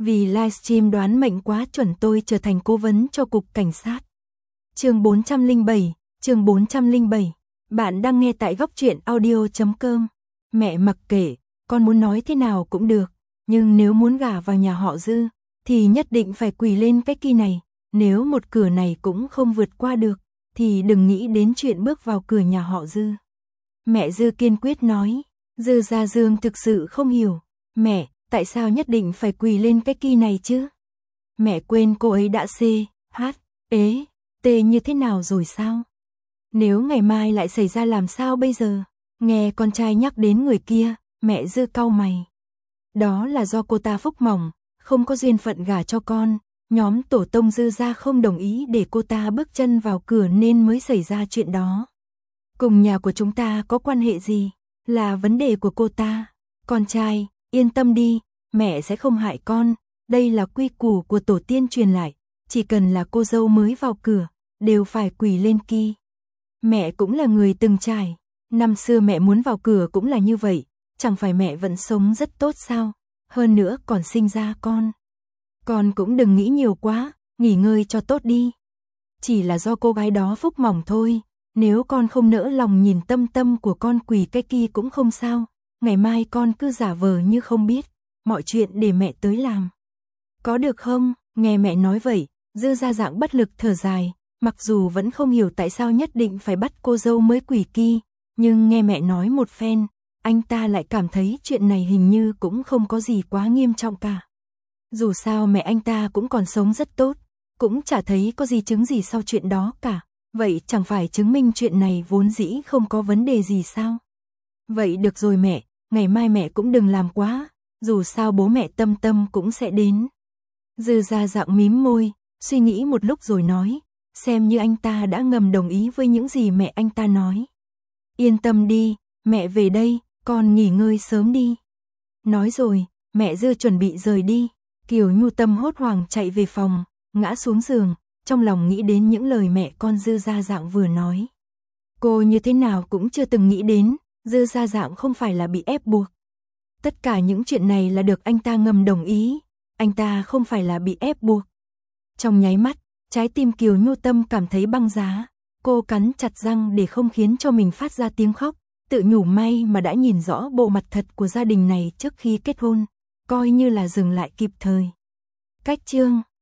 Vì livestream đoán mệnh quá chuẩn tôi trở thành cố vấn cho cục cảnh sát. Chương 407. Bạn đang nghe tại góc truyện audio.com. Mẹ mặc kệ, con muốn nói thế nào cũng được, nhưng nếu muốn gả vào nhà họ Dư thì nhất định phải quỳ lên cái kỳ này, nếu một cửa này cũng không vượt qua được thì đừng nghĩ đến chuyện bước vào cửa nhà họ Dư. Mẹ Dư kiên quyết nói. Dư Gia Dương thực sự không hiểu. Mẹ, tại sao nhất định phải quỳ lên cái kỳ này chứ? Mẹ quên cô ấy đã C, H, ế, T như thế nào rồi sao? Nếu ngày mai lại xảy ra làm sao bây giờ? Nghe con trai nhắc đến người kia, mẹ Dư cau mày. Đó là do cô ta phúc mỏng, không có duyên phận gả cho con. Nhóm tổ tông Dư gia không đồng ý để cô ta bước chân vào cửa nên mới xảy ra chuyện đó. Cùng nhà của chúng ta có quan hệ gì? Là vấn đề của cô ta. Con trai, yên tâm đi, mẹ sẽ không hại con. Đây là quy củ của tổ tiên truyền lại. Chỉ cần là cô dâu mới vào cửa, đều phải quỳ lên ki. Mẹ cũng là người từng trải. Năm xưa mẹ muốn vào cửa cũng là như vậy. Chẳng phải mẹ vẫn sống rất tốt sao? Hơn nữa còn sinh ra con. Con cũng đừng nghĩ nhiều quá, nghỉ ngơi cho tốt đi. Chỉ là do cô gái đó phúc mỏng thôi. Nếu con không nỡ lòng nhìn tâm tâm của con quỳ cái kia cũng không sao. Ngày mai con cứ giả vờ như không biết. Mọi chuyện để mẹ tới làm. Có được không? Nghe mẹ nói vậy, Dư Gia dạng bất lực thở dài. Mặc dù vẫn không hiểu tại sao nhất định phải bắt cô dâu mới quỳ ki. Nhưng nghe mẹ nói một phen, anh ta lại cảm thấy chuyện này hình như cũng không có gì quá nghiêm trọng cả. Dù sao mẹ anh ta cũng còn sống rất tốt. Cũng chả thấy có gì chứng gì sau chuyện đó cả. Vậy chẳng phải chứng minh chuyện này vốn dĩ không có vấn đề gì sao? Vậy được rồi mẹ, ngày mai mẹ cũng đừng làm quá, dù sao bố mẹ Tâm Tâm cũng sẽ đến. Dư Gia dạng mím môi, suy nghĩ một lúc rồi nói, xem như anh ta đã ngầm đồng ý với những gì mẹ anh ta nói. Yên tâm đi, mẹ về đây, con nghỉ ngơi sớm đi. Nói rồi, mẹ Dư chuẩn bị rời đi, Kiều Nhu Tâm hốt hoảng chạy về phòng, ngã xuống giường. Trong lòng nghĩ đến những lời mẹ con Dư Gia dạng vừa nói. Cô như thế nào cũng chưa từng nghĩ đến, Dư Gia dạng không phải là bị ép buộc. Tất cả những chuyện này là được anh ta ngầm đồng ý, anh ta không phải là bị ép buộc. Trong nháy mắt, trái tim Kiều Nhu Tâm cảm thấy băng giá, cô cắn chặt răng để không khiến cho mình phát ra tiếng khóc, tự nhủ may mà đã nhìn rõ bộ mặt thật của gia đình này trước khi kết hôn, coi như là dừng lại kịp thời. Cách chương